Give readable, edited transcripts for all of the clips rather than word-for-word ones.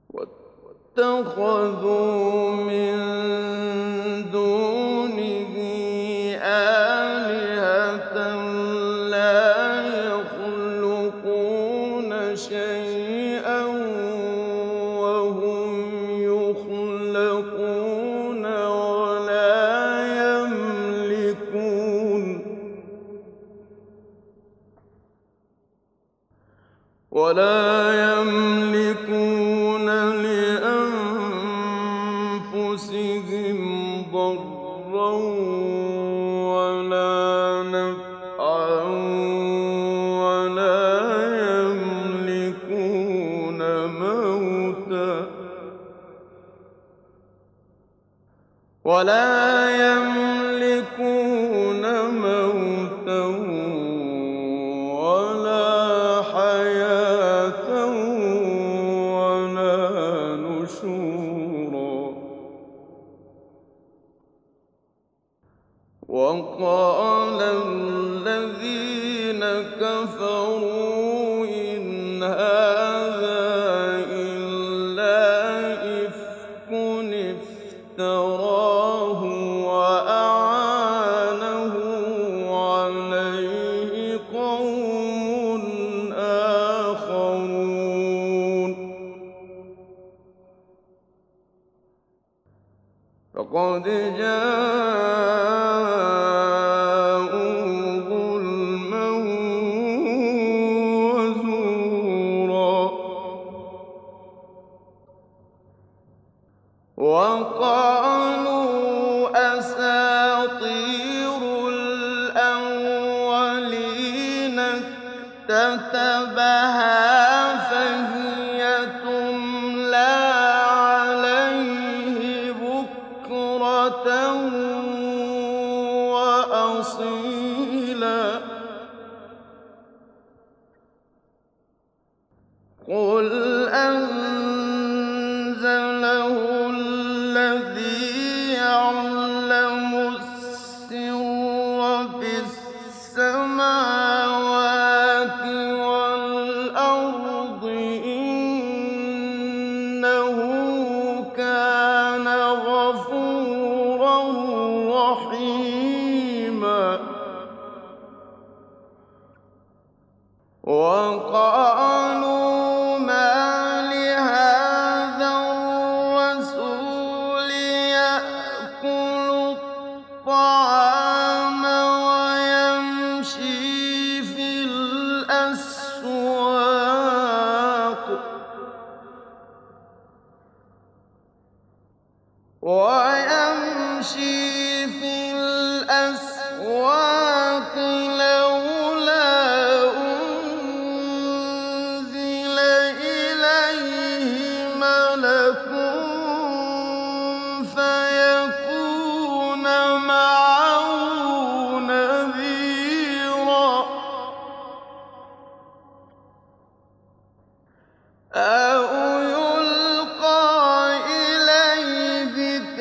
واتخذوا من دونه آلهة لا يخلقون شيئا وهم يخلقون ولا يملكون لأنفسهم ضرا ولا نفعا ولا يملكون موتا ولا حياة ولا نشورا. وقال الذين كفروا إن هذا إلا إفك افتراه وأعانه عليه قوم آخرون. فقد جاءوا ظلما وزورا. وقالوا أساطير الأولين اكتتبها فهي تملى عليه بكرة وأصيلا. قل أنزله الذي يعلم السر في السماوات والأرض إنه كان غفورا رحيما. وقالوا ما لهذا الرسول يأكل الطعام ويمشي في الأسواق لولا أنزل إليه ملك فيكون معه نذيرا. أو يلقى إليه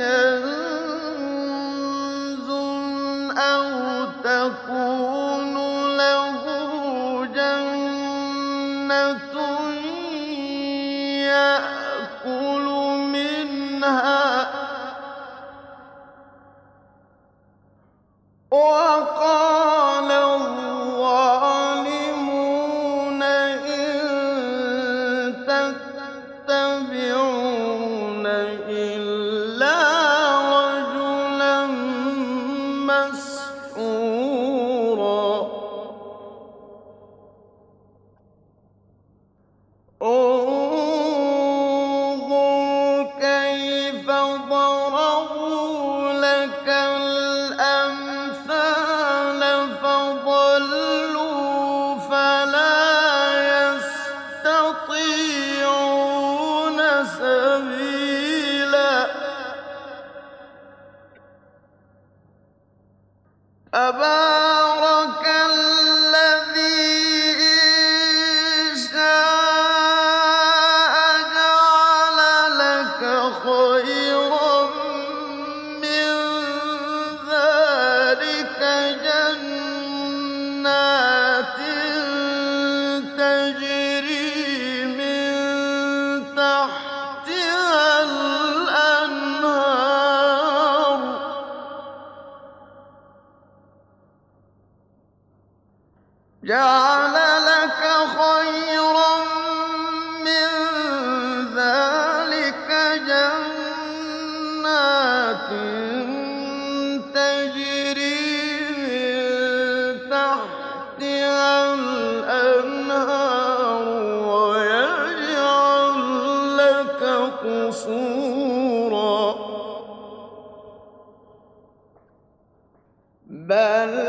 كنز أو تكون له جنة يأكل منها. وقال الظالمون إن تتبعون إلا رجلا مسحورا. انظر كيف ضربوا لك الأمثال فضلوا فلا يستطيعون سبيلا. تبارك الذي إن شاء جعل لك خيرا من ذلك جنات تجري من تحتها جعل لك خيرا من ذلك جنات تجري من تحتها الأنهار ويجعل لك قصورا بل